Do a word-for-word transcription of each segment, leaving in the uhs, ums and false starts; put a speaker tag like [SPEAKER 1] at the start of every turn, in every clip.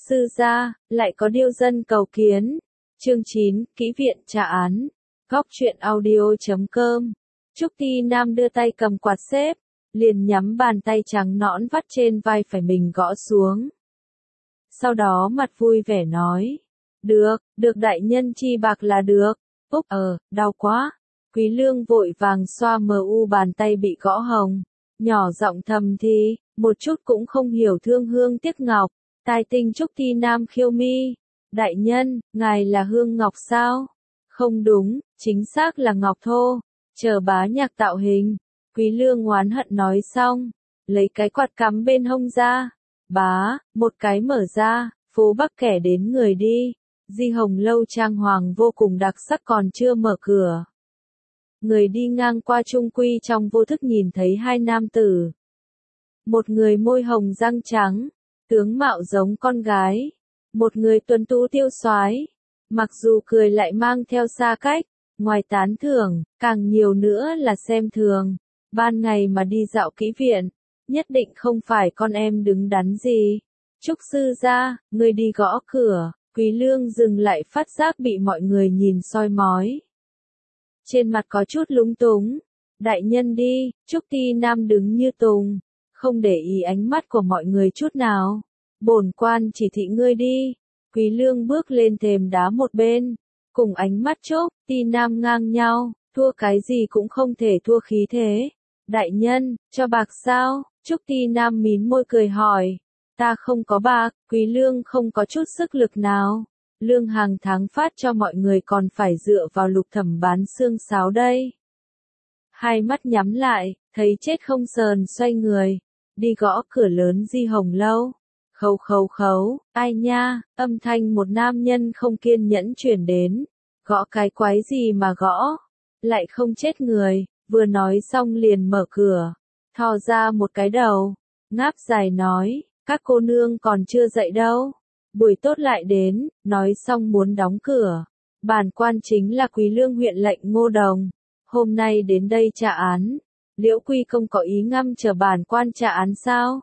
[SPEAKER 1] Sư gia, lại có điêu dân cầu kiến. Chương chín, Kỹ viện tra án. Góc truyện audio chấm com. Trúc Ti Nam đưa tay cầm quạt xếp, liền nhắm bàn tay trắng nõn vắt trên vai phải mình gõ xuống. Sau đó mặt vui vẻ nói, được, được đại nhân chi bạc là được. Úc, ờ, đau quá. Quý Lương vội vàng xoa mờ u bàn tay bị gõ hồng, nhỏ giọng thầm thì, một chút cũng không hiểu thương hương tiếc ngọc. Tai tinh Trúc Ti Nam khiêu mi, đại nhân, ngài là hương ngọc sao? Không đúng, chính xác là ngọc thô, chờ bá nhạc tạo hình. Quý Lương oán hận nói xong, lấy cái quạt cắm bên hông ra, bá, một cái mở ra, phố Bắc kẻ đến người đi. Di Hồng lâu trang hoàng vô cùng đặc sắc còn chưa mở cửa. Người đi ngang qua trung quy trong vô thức nhìn thấy hai nam tử. Một người môi hồng răng trắng, tướng mạo giống con gái. Một người tuấn tú tiêu soái, mặc dù cười lại mang theo xa cách, ngoài tán thưởng, càng nhiều nữa là xem thường. Ban ngày mà đi dạo kỹ viện, nhất định không phải con em đứng đắn gì. Trúc sư gia, người đi gõ cửa. Quý Lương dừng lại phát giác bị mọi người nhìn soi mói. Trên mặt có chút lúng túng. Đại nhân đi, Trúc Ti Nam đứng như tùng, không để ý ánh mắt của mọi người chút nào. Bổn quan chỉ thị ngươi đi. Quý Lương bước lên thềm đá một bên, cùng ánh mắt Trúc Ti Nam ngang nhau, thua cái gì cũng không thể thua khí thế. Đại nhân, cho bạc sao? Trúc Ti Nam mím môi cười hỏi. Ta không có bạc. Quý Lương không có chút sức lực nào. Lương hàng tháng phát cho mọi người còn phải dựa vào Lục Thẩm bán xương sáo đây. Hai mắt nhắm lại, thấy chết không sờn xoay người, đi gõ cửa lớn Di Hồng lâu. Khấu khấu khấu, ai nha, âm thanh một nam nhân không kiên nhẫn chuyển đến. Gõ cái quái gì mà gõ, lại không chết người, vừa nói xong liền mở cửa, thò ra một cái đầu, ngáp dài nói, các cô nương còn chưa dậy đâu. Buổi tốt lại đến, nói xong muốn đóng cửa. Bản quan chính là Quý Lương huyện lệnh Ngô Đồng, hôm nay đến đây tra án. Liễu Quy Công có ý ngăn trở bản quan tra án sao?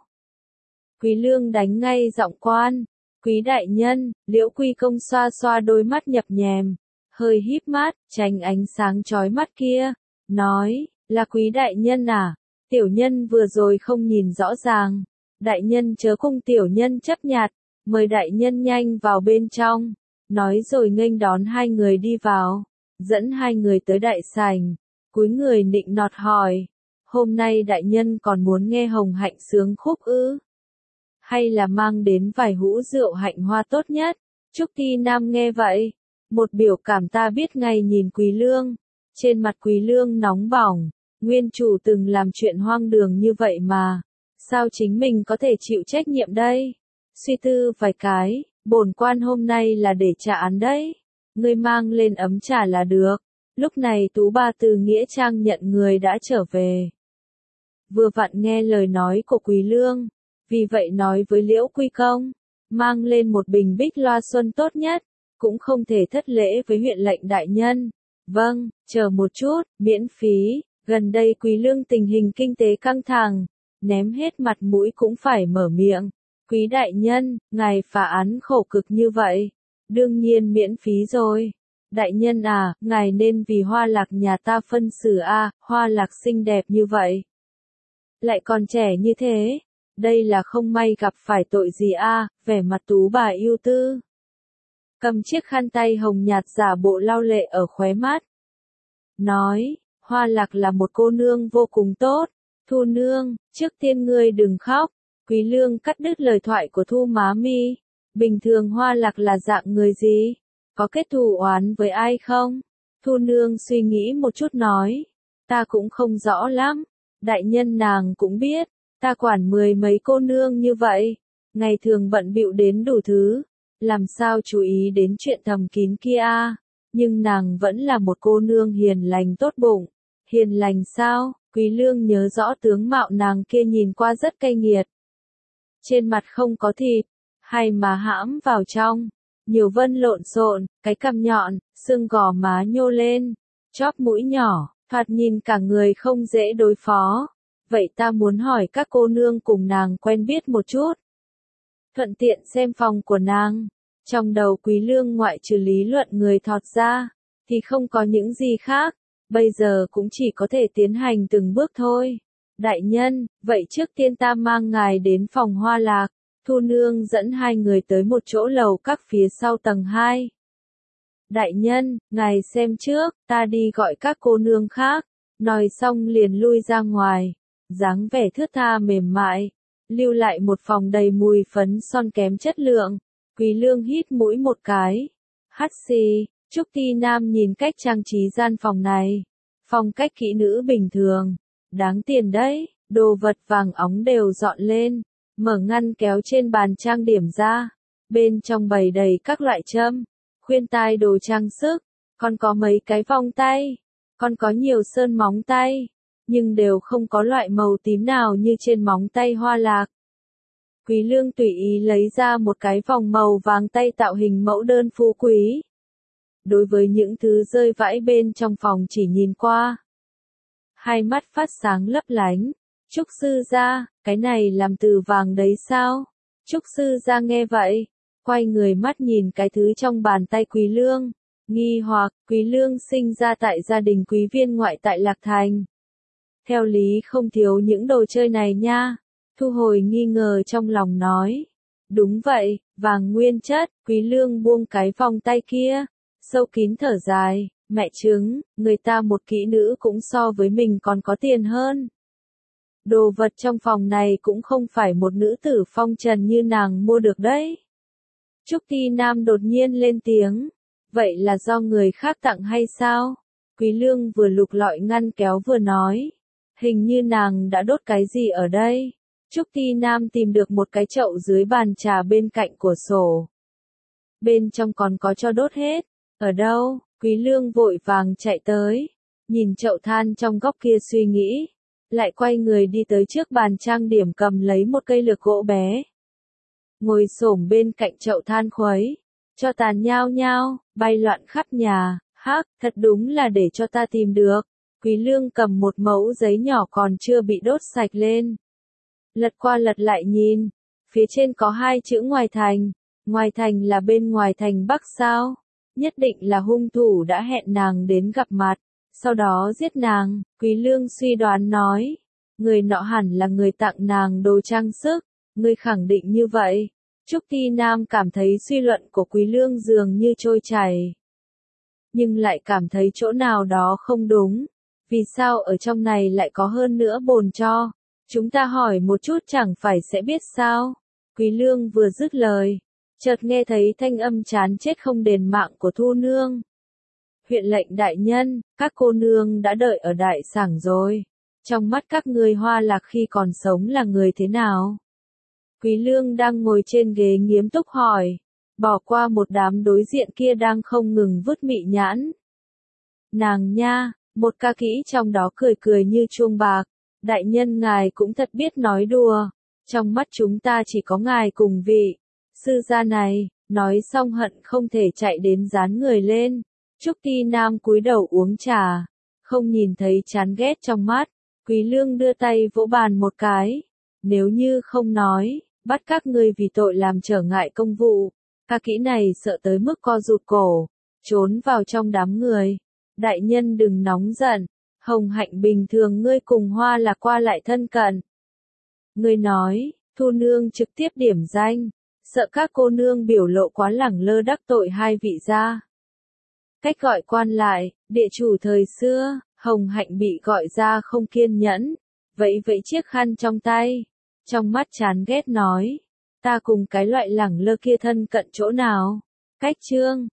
[SPEAKER 1] Quý Lương đánh ngay giọng quan. Quý đại nhân, Liễu Quy Công xoa xoa đôi mắt nhập nhèm, hơi híp mắt, tránh ánh sáng chói mắt kia, nói, là Quý đại nhân à? Tiểu nhân vừa rồi không nhìn rõ ràng. Đại nhân chớ cùng tiểu nhân chấp nhặt, mời đại nhân nhanh vào bên trong. Nói rồi nghênh đón hai người đi vào, dẫn hai người tới đại sảnh, cúi người nịnh nọt hỏi, hôm nay đại nhân còn muốn nghe Hồng Hạnh sướng khúc ư? Hay là mang đến vài hũ rượu hạnh hoa tốt nhất? Trúc Ti Nam nghe vậy, một biểu cảm ta biết ngay nhìn Quý Lương, trên mặt Quý Lương nóng bỏng, nguyên chủ từng làm chuyện hoang đường như vậy mà, sao chính mình có thể chịu trách nhiệm đây? Suy tư vài cái, bổn quan hôm nay là để trả án đấy, ngươi mang lên ấm trà là được. Lúc này Tú Ba từ Nghĩa Trang nhận người đã trở về. Vừa vặn nghe lời nói của Quý Lương, vì vậy nói với Liễu Quy Công, mang lên một bình bích loa xuân tốt nhất, cũng không thể thất lễ với huyện lệnh đại nhân. Vâng, chờ một chút, miễn phí, gần đây Quý Lương tình hình kinh tế căng thẳng, ném hết mặt mũi cũng phải mở miệng. Quý đại nhân, ngài phá án khổ cực như vậy, đương nhiên miễn phí rồi. Đại nhân à, ngài nên vì Hoa Lạc nhà ta phân xử a, Hoa Lạc xinh đẹp như vậy, lại còn trẻ như thế, đây là không may gặp phải tội gì a? Vẻ mặt Tú Bà ưu tư, cầm chiếc khăn tay hồng nhạt giả bộ lau lệ ở khóe mắt, nói, Hoa Lạc là một cô nương vô cùng tốt. Thu nương, trước tiên ngươi đừng khóc. Quý Lương cắt đứt lời thoại của Thu Má Mi. Bình thường Hoa Lạc là dạng người gì? Có kết thù oán với ai không? Thu nương suy nghĩ một chút nói, ta cũng không rõ lắm. Đại nhân nàng cũng biết, ta quản mười mấy cô nương như vậy, ngày thường bận bịu đến đủ thứ, làm sao chú ý đến chuyện thầm kín kia a? Nhưng nàng vẫn là một cô nương hiền lành tốt bụng. Hiền lành sao? Quý Lương nhớ rõ tướng mạo nàng kia nhìn qua rất cay nghiệt. Trên mặt không có thịt, hay má hãm vào trong, nhiều vân lộn xộn, cái cằm nhọn, xương gò má nhô lên, chóp mũi nhỏ, thoạt nhìn cả người không dễ đối phó. Vậy ta muốn hỏi các cô nương cùng nàng quen biết một chút. thuận tiện xem phòng của nàng. Trong đầu Quý Lương ngoại trừ lý luận người thọt ra, thì không có những gì khác, bây giờ cũng chỉ có thể tiến hành từng bước thôi. Đại nhân, vậy trước tiên ta mang ngài đến phòng Hoa Lạc. Thu nương dẫn hai người tới một chỗ lầu các phía sau tầng hai. Đại nhân, ngài xem trước, ta đi gọi các cô nương khác. Nói xong liền lui ra ngoài, dáng vẻ thướt tha mềm mại, lưu lại một phòng đầy mùi phấn son kém chất lượng. Quý Lương hít mũi một cái, hắt xì. Trúc Ti Nam nhìn cách trang trí gian phòng này, phong cách kỹ nữ bình thường, đáng tiền đấy, đồ vật vàng óng đều dọn lên, mở ngăn kéo trên bàn trang điểm ra, bên trong bày đầy các loại châm, khuyên tai đồ trang sức, còn có mấy cái vòng tay, còn có nhiều sơn móng tay, nhưng đều không có loại màu tím nào như trên móng tay Hoa Lạc. Quý Lương tùy ý lấy ra một cái vòng màu vàng tay tạo hình mẫu đơn phú quý. Đối với những thứ rơi vãi bên trong phòng chỉ nhìn qua, hai mắt phát sáng lấp lánh. Trúc sư gia, cái này làm từ vàng đấy sao? Trúc sư gia nghe vậy, quay người mắt nhìn cái thứ trong bàn tay Quý Lương, nghi hoặc. Quý Lương sinh ra tại gia đình quý viên ngoại tại Lạc Thành. Theo lý không thiếu những đồ chơi này nha. Thu hồi nghi ngờ trong lòng nói. Đúng vậy, vàng nguyên chất. Quý Lương buông cái vòng tay kia, sâu kín thở dài, mẹ chứng, người ta một kỹ nữ cũng so với mình còn có tiền hơn. Đồ vật trong phòng này cũng không phải một nữ tử phong trần như nàng mua được đấy. Trúc Ti Nam đột nhiên lên tiếng, vậy là do người khác tặng hay sao? Quý Lương vừa lục lọi ngăn kéo vừa nói, hình như nàng đã đốt cái gì ở đây. Trúc Ti Nam tìm được một cái chậu dưới bàn trà bên cạnh cửa sổ. Bên trong còn có cho đốt hết. Ở đâu? Quý Lương vội vàng chạy tới, nhìn chậu than trong góc kia suy nghĩ, lại quay người đi tới trước bàn trang điểm cầm lấy một cây lược gỗ bé. Ngồi xổm bên cạnh chậu than khuấy, cho tàn nhao nhao, bay loạn khắp nhà, hắc, thật đúng là để cho ta tìm được. Quý Lương cầm một mẫu giấy nhỏ còn chưa bị đốt sạch lên. Lật qua lật lại nhìn, phía trên có hai chữ ngoài thành, ngoài thành là bên ngoài thành Bắc sao? Nhất định là hung thủ đã hẹn nàng đến gặp mặt, sau đó giết nàng. Quý Lương suy đoán nói, người nọ hẳn là người tặng nàng đồ trang sức, người khẳng định như vậy. Trúc Ti Nam cảm thấy suy luận của Quý Lương dường như trôi chảy, nhưng lại cảm thấy chỗ nào đó không đúng. Vì sao ở trong này lại có hơn nữa bồn tro? Chúng ta hỏi một chút chẳng phải sẽ biết sao? Quý Lương vừa dứt lời, chợt nghe thấy thanh âm chán chết không đền mạng của Thu nương. Huyện lệnh đại nhân, các cô nương đã đợi ở đại sảnh rồi. Trong mắt các ngươi Hoa Lạc khi còn sống là người thế nào? Quý Lương đang ngồi trên ghế nghiêm túc hỏi, bỏ qua một đám đối diện kia đang không ngừng vứt mị nhãn. Nàng nha, một ca kỹ trong đó cười cười như chuông bạc, đại nhân ngài cũng thật biết nói đùa, trong mắt chúng ta chỉ có ngài cùng vị sư gia này. Nói xong hận không thể chạy đến dán người lên. Trúc Ti Nam cúi đầu uống trà, không nhìn thấy chán ghét trong mắt. Quý Lương đưa tay vỗ bàn một cái, nếu như không nói, bắt các ngươi vì tội làm trở ngại công vụ. Ca kỹ này sợ tới mức co rụt cổ, trốn vào trong đám người. Đại nhân đừng nóng giận, Hồng Hạnh bình thường ngươi cùng Hoa Lạc qua lại thân cận. Ngươi nói, Thu nương trực tiếp điểm danh, sợ các cô nương biểu lộ quá lẳng lơ đắc tội hai vị gia. Cách gọi quan lại, địa chủ thời xưa, Hồng Hạnh bị gọi ra không kiên nhẫn, vẫy vẫy chiếc khăn trong tay, trong mắt chán ghét nói, ta cùng cái loại lẳng lơ kia thân cận chỗ nào? Cách trương,